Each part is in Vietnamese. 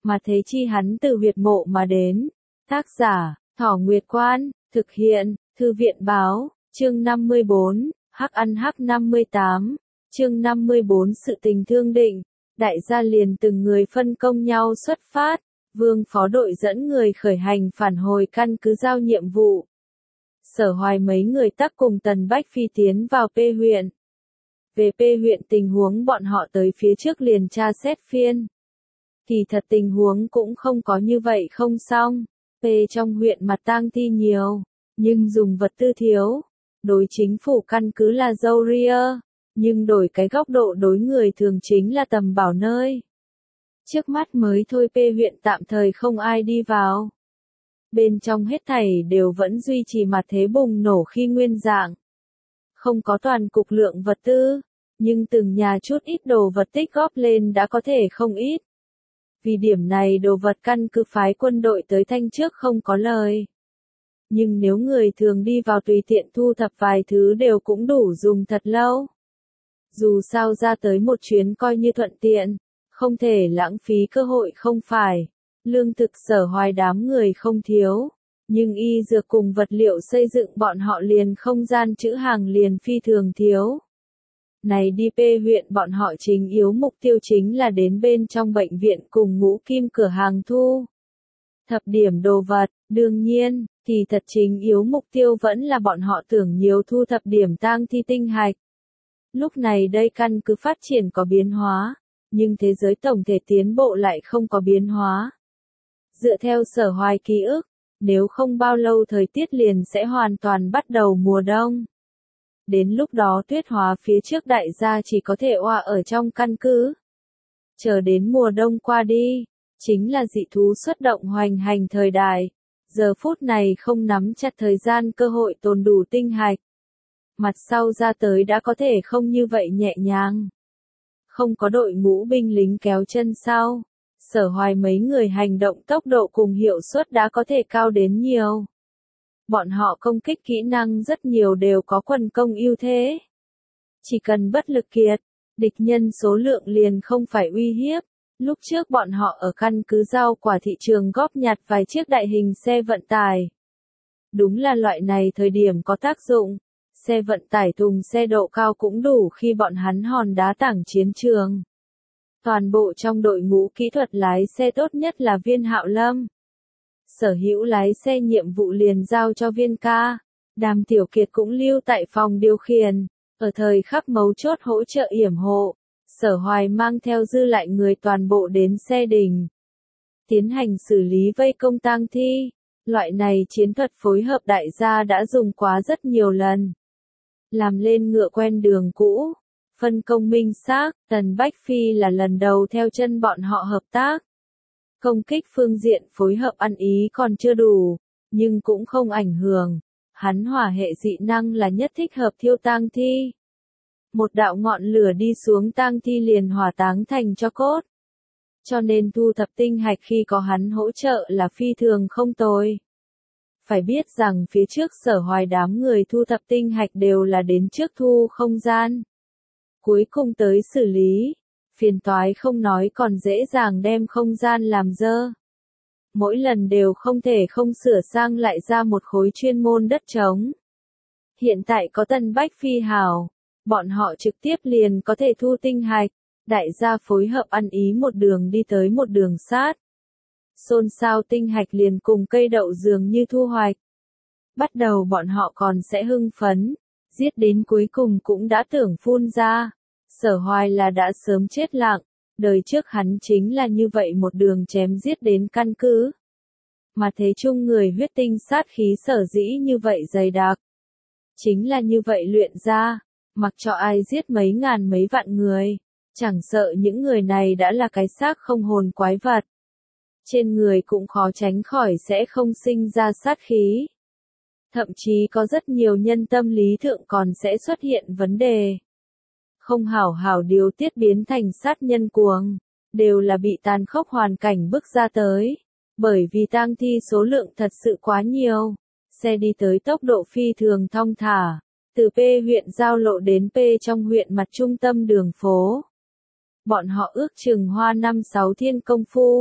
mà thế chi hắn từ huyệt mộ mà đến. Tác giả, Thỏ Nguyệt Quan, thực hiện, Thư viện báo, chương 54, Hắc ăn Hắc 58, chương 54 sự tình thương định, đại gia liền từng người phân công nhau xuất phát, Vương phó đội dẫn người khởi hành phản hồi căn cứ giao nhiệm vụ. Sở Hoài mấy người tắc cùng Tần Bách Phi tiến vào P huyện. Về P huyện tình huống bọn họ tới phía trước liền tra xét phiên. Kỳ thật tình huống cũng không có như vậy không xong. P trong huyện mặt tang thi nhiều, nhưng dùng vật tư thiếu. Đối chính phủ căn cứ là dâu ria, nhưng đổi cái góc độ đối người thường chính là tầm bảo nơi. Trước mắt mới thôi P huyện tạm thời không ai đi vào. Bên trong hết thảy đều vẫn duy trì mặt thế bùng nổ khi nguyên dạng. Không có toàn cục lượng vật tư, nhưng từng nhà chút ít đồ vật tích góp lên đã có thể không ít. Vì điểm này đồ vật căn cứ phái quân đội tới thanh trước không có lời. Nhưng nếu người thường đi vào tùy tiện thu thập vài thứ đều cũng đủ dùng thật lâu. Dù sao ra tới một chuyến coi như thuận tiện, không thể lãng phí cơ hội không phải. Lương thực Sở Hoài đám người không thiếu, nhưng y dược cùng vật liệu xây dựng bọn họ liền không gian trữ hàng liền phi thường thiếu. Này đi P huyện bọn họ chính yếu mục tiêu chính là đến bên trong bệnh viện cùng Ngũ Kim cửa hàng thu thập điểm đồ vật, đương nhiên, thì thật chính yếu mục tiêu vẫn là bọn họ tưởng nhiều thu thập điểm tang thi tinh hạch. Lúc này đây căn cứ phát triển có biến hóa, nhưng thế giới tổng thể tiến bộ lại không có biến hóa. Dựa theo Sở Hoài ký ức, nếu không bao lâu thời tiết liền sẽ hoàn toàn bắt đầu mùa đông. Đến lúc đó tuyết hóa phía trước đại gia chỉ có thể oa ở trong căn cứ. Chờ đến mùa đông qua đi, chính là dị thú xuất động hoành hành thời đại. Giờ phút này không nắm chặt thời gian cơ hội tồn đủ tinh hạch. Mặt sau ra tới đã có thể không như vậy nhẹ nhàng. Không có đội ngũ binh lính kéo chân sau. Sở Hoài mấy người hành động tốc độ cùng hiệu suất đã có thể cao đến nhiều. Bọn họ công kích kỹ năng rất nhiều đều có quần công ưu thế. Chỉ cần bất lực kiệt, địch nhân số lượng liền không phải uy hiếp. Lúc trước bọn họ ở căn cứ rau quả thị trường góp nhặt vài chiếc đại hình xe vận tải. Đúng là loại này thời điểm có tác dụng. Xe vận tải thùng xe độ cao cũng đủ khi bọn hắn hòn đá tảng chiến trường. Toàn bộ trong đội ngũ kỹ thuật lái xe tốt nhất là Viên Hạo Lâm. Sở hữu lái xe nhiệm vụ liền giao cho Viên ca. Đàm Tiểu Kiệt cũng lưu tại phòng điều khiển. Ở thời khắc mấu chốt hỗ trợ yểm hộ. Sở Hoài mang theo dư lại người toàn bộ đến xe đình. Tiến hành xử lý vây công tang thi. Loại này chiến thuật phối hợp đại gia đã dùng quá rất nhiều lần. Làm lên ngựa quen đường cũ. Phân công minh xác, Tần Bách Phi là lần đầu theo chân bọn họ hợp tác. Công kích phương diện phối hợp ăn ý còn chưa đủ, nhưng cũng không ảnh hưởng. Hắn hỏa hệ dị năng là nhất thích hợp thiêu tang thi. Một đạo ngọn lửa đi xuống tang thi liền hỏa táng thành cho cốt. Cho nên thu thập tinh hạch khi có hắn hỗ trợ là phi thường không tồi. Phải biết rằng phía trước Sở Hoài đám người thu thập tinh hạch đều là đến trước thu không gian. Cuối cùng tới xử lý, phiền toái không nói còn dễ dàng đem không gian làm dơ. Mỗi lần đều không thể không sửa sang lại ra một khối chuyên môn đất trống. Hiện tại có Tần Bách Phi hảo, bọn họ trực tiếp liền có thể thu tinh hạch, đại gia phối hợp ăn ý một đường đi tới một đường sát. Xôn xao tinh hạch liền cùng cây đậu dường như thu hoạch. Bắt đầu bọn họ còn sẽ hưng phấn, giết đến cuối cùng cũng đã tưởng phun ra. Sở Hoài là đã sớm chết lặng, đời trước hắn chính là như vậy một đường chém giết đến căn cứ. Mà thế chung người huyết tinh sát khí sở dĩ như vậy dày đặc. Chính là như vậy luyện ra, mặc cho ai giết mấy ngàn mấy vạn người, chẳng sợ những người này đã là cái xác không hồn quái vật. Trên người cũng khó tránh khỏi sẽ không sinh ra sát khí. Thậm chí có rất nhiều nhân tâm lý thượng còn sẽ xuất hiện vấn đề. Không hảo hảo điều tiết biến thành sát nhân cuồng, đều là bị tàn khốc hoàn cảnh bức ra tới. Bởi vì tang thi số lượng thật sự quá nhiều, xe đi tới tốc độ phi thường thong thả, từ P huyện giao lộ đến P trong huyện mặt trung tâm đường phố. Bọn họ ước chừng hoa 5-6 thiên công phu,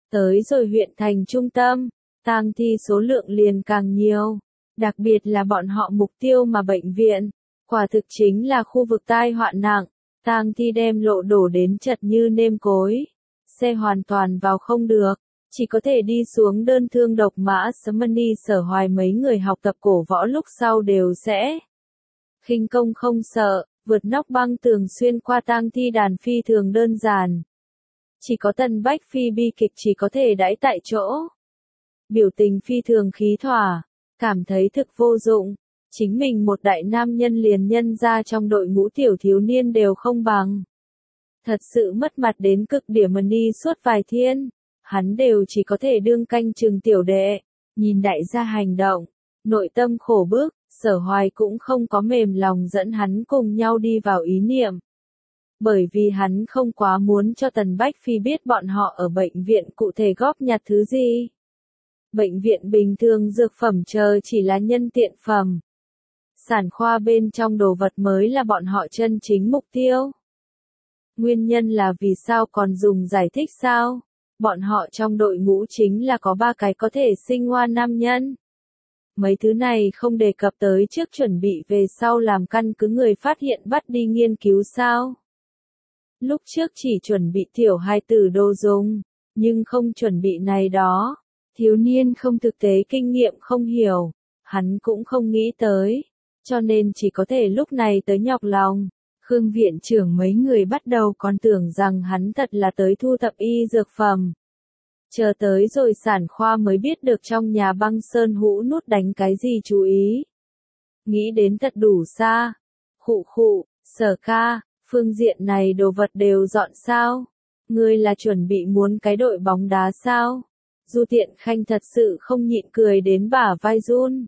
Tới rồi huyện thành trung tâm, tang thi số lượng liền càng nhiều. Đặc biệt là bọn họ mục tiêu mà bệnh viện, quả thực chính là khu vực tai họa nặng. Tang thi đem lộ đổ đến chật như nêm cối. Xe hoàn toàn vào không được, chỉ có thể đi xuống đơn thương độc mã. Smani Sở Hoài mấy người học tập cổ võ lúc sau đều sẽ khinh công không sợ, vượt nóc băng tường xuyên qua tang thi đàn phi thường đơn giản. Chỉ có Tần Bách Phi bi kịch chỉ có thể đãi tại chỗ. Biểu tình phi thường khí thỏa, cảm thấy thực vô dụng. Chính mình một đại nam nhân liền nhân ra trong đội ngũ tiểu thiếu niên đều không bằng. Thật sự mất mặt đến cực điểm. Đi suốt vài thiên, hắn đều chỉ có thể đương canh chừng tiểu đệ, nhìn đại gia hành động, nội tâm khổ bức. Sở Hoài cũng không có mềm lòng dẫn hắn cùng nhau đi vào ý niệm. Bởi vì hắn không quá muốn cho Tần Bách Phi biết bọn họ ở bệnh viện cụ thể góp nhặt thứ gì. Bệnh viện bình thường dược phẩm chờ chỉ là nhân tiện phẩm. Sản khoa bên trong đồ vật mới là bọn họ chân chính mục tiêu. Nguyên nhân là vì sao còn dùng giải thích sao? Bọn họ trong đội ngũ chính là có 3 cái có thể sinh hoa nam nhân. Mấy thứ này không đề cập tới trước chuẩn bị về sau làm căn cứ người phát hiện bắt đi nghiên cứu sao? Lúc trước chỉ chuẩn bị tiểu hài tử đồ dùng, nhưng không chuẩn bị này đó. Thiếu niên không thực tế kinh nghiệm không hiểu, hắn cũng không nghĩ tới, cho nên chỉ có thể lúc này tới nhọc lòng. Khương viện trưởng mấy người bắt đầu còn tưởng rằng hắn thật là tới thu thập y dược phẩm. Chờ tới rồi sản khoa mới biết được trong nhà băng sơn hũ nút đánh cái gì chú ý. Nghĩ đến thật đủ xa. Khụ khụ, Sở ca, phương diện này đồ vật đều dọn sao? Ngươi là chuẩn bị muốn cái đội bóng đá sao? Du Tiện Khanh thật sự không nhịn cười đến bả vai run.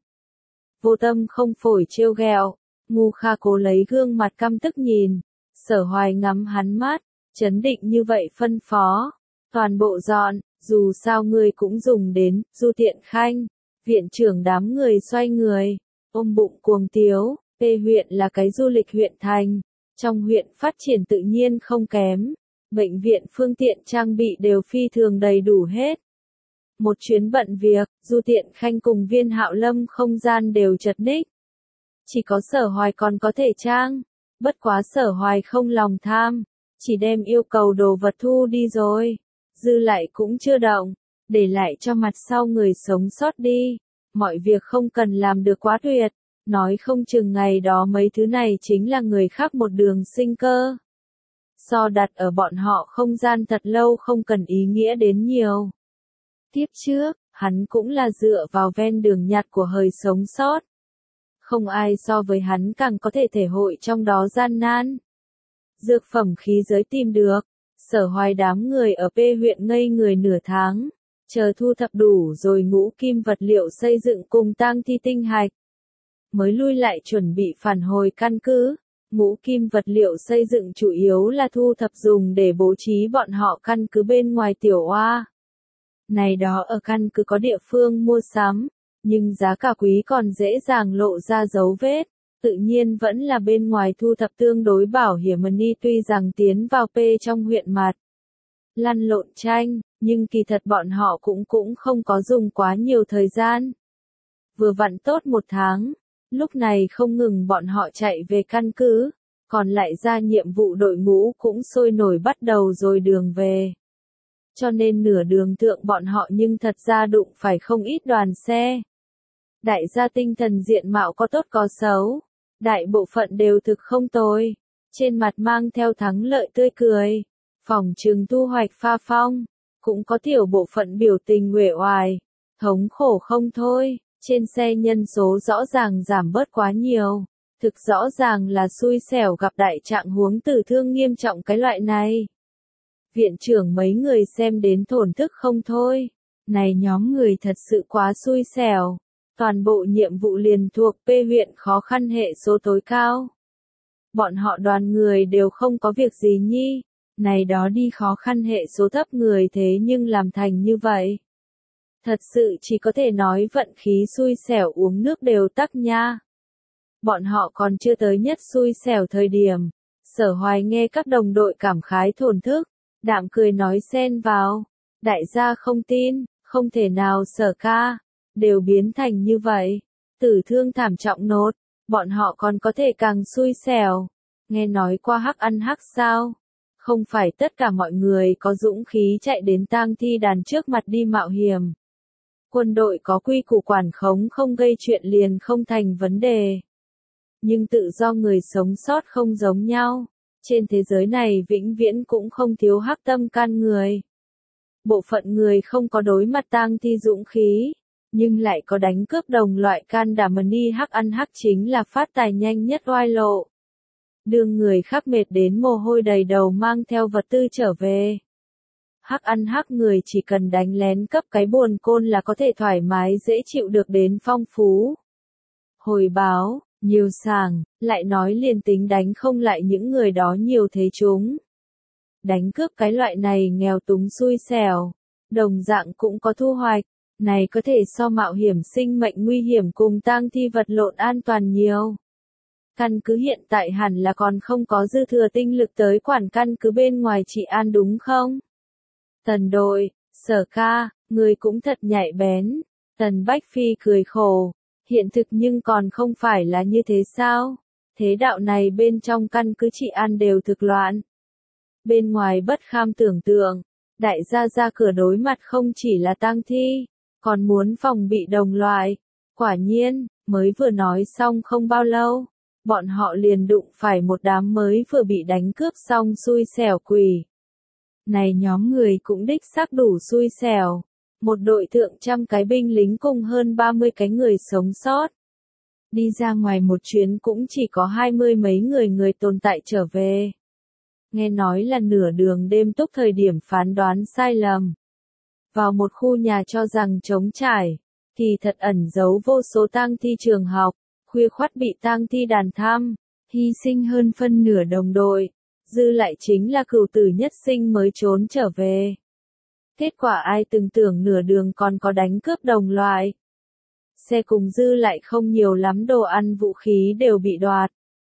Vô Tâm không phổi trêu ghẹo, Ngu Kha cố lấy gương mặt căm tức nhìn. Sở Hoài ngắm hắn mắt, chấn định như vậy phân phó. Toàn bộ dọn, dù sao ngươi cũng dùng đến. Du Tiện Khanh, viện trưởng đám người xoay người, ôm bụng cuồng tiếu. P huyện là cái du lịch huyện thành, trong huyện phát triển tự nhiên không kém. Bệnh viện phương tiện trang bị đều phi thường đầy đủ hết. Một chuyến bận việc, Du Tiện Khanh cùng Viên Hạo Lâm không gian đều chật ních. Chỉ có Sở Hoài còn có thể trang, bất quá Sở Hoài không lòng tham, chỉ đem yêu cầu đồ vật thu đi rồi, dư lại cũng chưa động, để lại cho mặt sau người sống sót đi. Mọi việc không cần làm được quá tuyệt, nói không chừng ngày đó mấy thứ này chính là người khác một đường sinh cơ. So đặt ở bọn họ không gian thật lâu không cần ý nghĩa đến nhiều. Tiếp trước, hắn cũng là dựa vào ven đường nhặt của hời sống sót. Không ai so với hắn càng có thể thể hội trong đó gian nan. Dược phẩm khí giới tìm được, Sở Hoài đám người ở P huyện ngây người nửa tháng, chờ thu thập đủ rồi ngũ kim vật liệu xây dựng cùng tang thi tinh hạch. Mới lui lại chuẩn bị phản hồi căn cứ. Ngũ kim vật liệu xây dựng chủ yếu là thu thập dùng để bố trí bọn họ căn cứ bên ngoài tiểu oa. Này đó ở căn cứ có địa phương mua sắm, nhưng giá cả quý còn dễ dàng lộ ra dấu vết, tự nhiên vẫn là bên ngoài thu thập tương đối bảo hiểm. Ni tuy rằng tiến vào P trong huyện mặt lăn lộn tranh, nhưng kỳ thật bọn họ cũng không có dùng quá nhiều thời gian. Vừa vặn tốt 1 tháng, lúc này không ngừng bọn họ chạy về căn cứ, còn lại ra nhiệm vụ đội ngũ cũng sôi nổi bắt đầu rồi đường về. Cho nên nửa đường thượng bọn họ nhưng thật ra đụng phải không ít đoàn xe. Đại gia tinh thần diện mạo có tốt có xấu, đại bộ phận đều thực không tồi, trên mặt mang theo thắng lợi tươi cười, phỏng chừng thu hoạch pha phong, cũng có tiểu bộ phận biểu tình uể oải, thống khổ không thôi. Trên xe nhân số rõ ràng giảm bớt quá nhiều, thực rõ ràng là xui xẻo gặp đại trạng huống tử thương nghiêm trọng cái loại này. Viện trưởng mấy người xem đến thổn thức không thôi, này nhóm người thật sự quá xui xẻo, toàn bộ nhiệm vụ liền thuộc P huyện khó khăn hệ số tối cao. Bọn họ đoàn người đều không có việc gì nhi, này đó đi khó khăn hệ số thấp người thế nhưng làm thành như vậy. Thật sự chỉ có thể nói vận khí xui xẻo uống nước đều tắc nha. Bọn họ còn chưa tới nhất xui xẻo thời điểm. Sở Hoài nghe các đồng đội cảm khái thổn thức, đạm cười nói xen vào. Đại gia không tin, không thể nào Sở ca, đều biến thành như vậy. Tử thương thảm trọng nốt, bọn họ còn có thể càng xui xẻo. Nghe nói qua hắc ăn hắc sao? Không phải tất cả mọi người có dũng khí chạy đến tang thi đàn trước mặt đi mạo hiểm. Quân đội có quy củ quản khống không gây chuyện liền không thành vấn đề. Nhưng tự do người sống sót không giống nhau. Trên thế giới này vĩnh viễn cũng không thiếu hắc tâm can người. Bộ phận người không có đối mặt tang thi dũng khí, nhưng lại có đánh cướp đồng loại can đảm mà ni hắc ăn hắc chính là phát tài nhanh nhất oai lộ. Đương người khác mệt đến mồ hôi đầy đầu mang theo vật tư trở về. Hắc ăn hắc người chỉ cần đánh lén cấp cái buồn côn là có thể thoải mái dễ chịu được đến phong phú. Hồi báo, nhiều sàng, lại nói liền tính đánh không lại những người đó nhiều thế chúng. Đánh cướp cái loại này nghèo túng xui xẻo, đồng dạng cũng có thu hoạch, này có thể so mạo hiểm sinh mệnh nguy hiểm cùng tang thi vật lộn an toàn nhiều. Căn cứ hiện tại hẳn là còn không có dư thừa tinh lực tới quản căn cứ bên ngoài trị an đúng không? Tần đội, Sở ca, người cũng thật nhạy bén. Tần Bách Phi cười khổ, hiện thực nhưng còn không phải là như thế sao? Thế đạo này bên trong căn cứ trị an đều thực loạn. Bên ngoài bất kham tưởng tượng, đại gia ra cửa đối mặt không chỉ là tang thi, còn muốn phòng bị đồng loại. Quả nhiên, mới vừa nói xong không bao lâu, bọn họ liền đụng phải một đám mới vừa bị đánh cướp xong xui xẻo quỷ. Này nhóm người cũng đích xác đủ xui xẻo. Một đội thượng trăm cái binh lính cùng hơn 30 cái người sống sót. Đi ra ngoài một chuyến cũng chỉ có 20 mấy người tồn tại trở về. Nghe nói là nửa đường đêm túc thời điểm phán đoán sai lầm. Vào một khu nhà cho rằng trống trải, thì thật ẩn giấu vô số tang thi trường học, khuya khoắt bị tang thi đàn thăm, hy sinh hơn phân nửa đồng đội, dư lại chính là cửu tử nhất sinh mới trốn trở về. Kết quả ai từng tưởng nửa đường còn có đánh cướp đồng loại. Xe cùng dư lại không nhiều lắm đồ ăn vũ khí đều bị đoạt.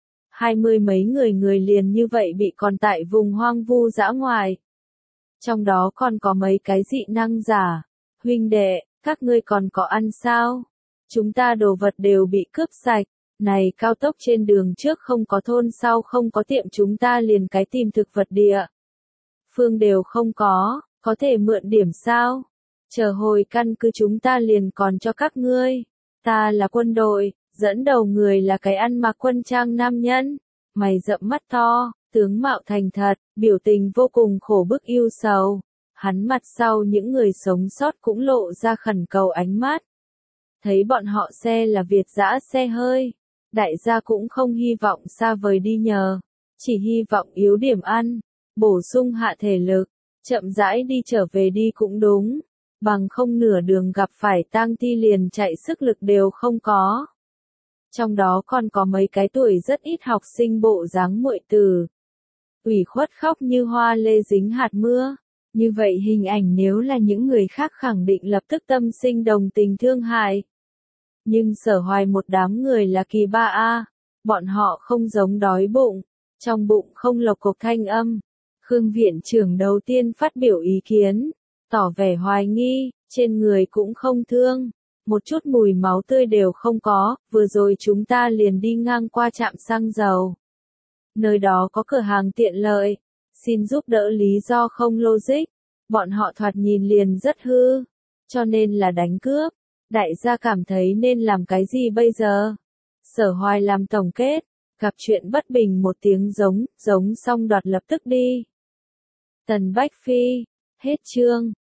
20 mấy người liền như vậy bị còn tại vùng hoang vu dã ngoại. Trong đó còn có mấy cái dị năng giả. Huynh đệ, các ngươi còn có ăn sao? Chúng ta đồ vật đều bị cướp sạch. Này cao tốc trên đường trước không có thôn sau không có tiệm chúng ta liền cái tìm thực vật địa. Phương đều không có thể mượn điểm sao? Chờ hồi căn cứ chúng ta liền còn cho các ngươi. Ta là quân đội, dẫn đầu người là cái ăn mặc quân trang nam nhân. Mày rậm mắt to, tướng mạo thành thật, biểu tình vô cùng khổ bức yêu sầu. Hắn mặt sau những người sống sót cũng lộ ra khẩn cầu ánh mắt. Thấy bọn họ xe là Việt dã xe hơi. Đại gia cũng không hy vọng xa vời đi nhờ. Chỉ hy vọng yếu điểm ăn, bổ sung hạ thể lực. Chậm rãi đi trở về đi cũng đúng, bằng không nửa đường gặp phải tang thi liền chạy sức lực đều không có. Trong đó còn có mấy cái tuổi rất ít học sinh bộ dáng muội tử. Ủy khuất khóc như hoa lê dính hạt mưa. Như vậy hình ảnh nếu là những người khác khẳng định lập tức tâm sinh đồng tình thương hại. Nhưng Sở Hoài một đám người là kỳ ba a, bọn họ không giống đói bụng, trong bụng không lộc cộc thanh âm. Khương viện trưởng đầu tiên phát biểu ý kiến, tỏ vẻ hoài nghi, trên người cũng không thương, một chút mùi máu tươi đều không có, vừa rồi chúng ta liền đi ngang qua trạm xăng dầu. Nơi đó có cửa hàng tiện lợi, xin giúp đỡ lý do không logic, bọn họ thoạt nhìn liền rất hư, cho nên là đánh cướp, đại gia cảm thấy nên làm cái gì bây giờ? Sở Hoài làm tổng kết, gặp chuyện bất bình một tiếng giống xong đoạt lập tức đi. Tần Bách Phi, hết chương.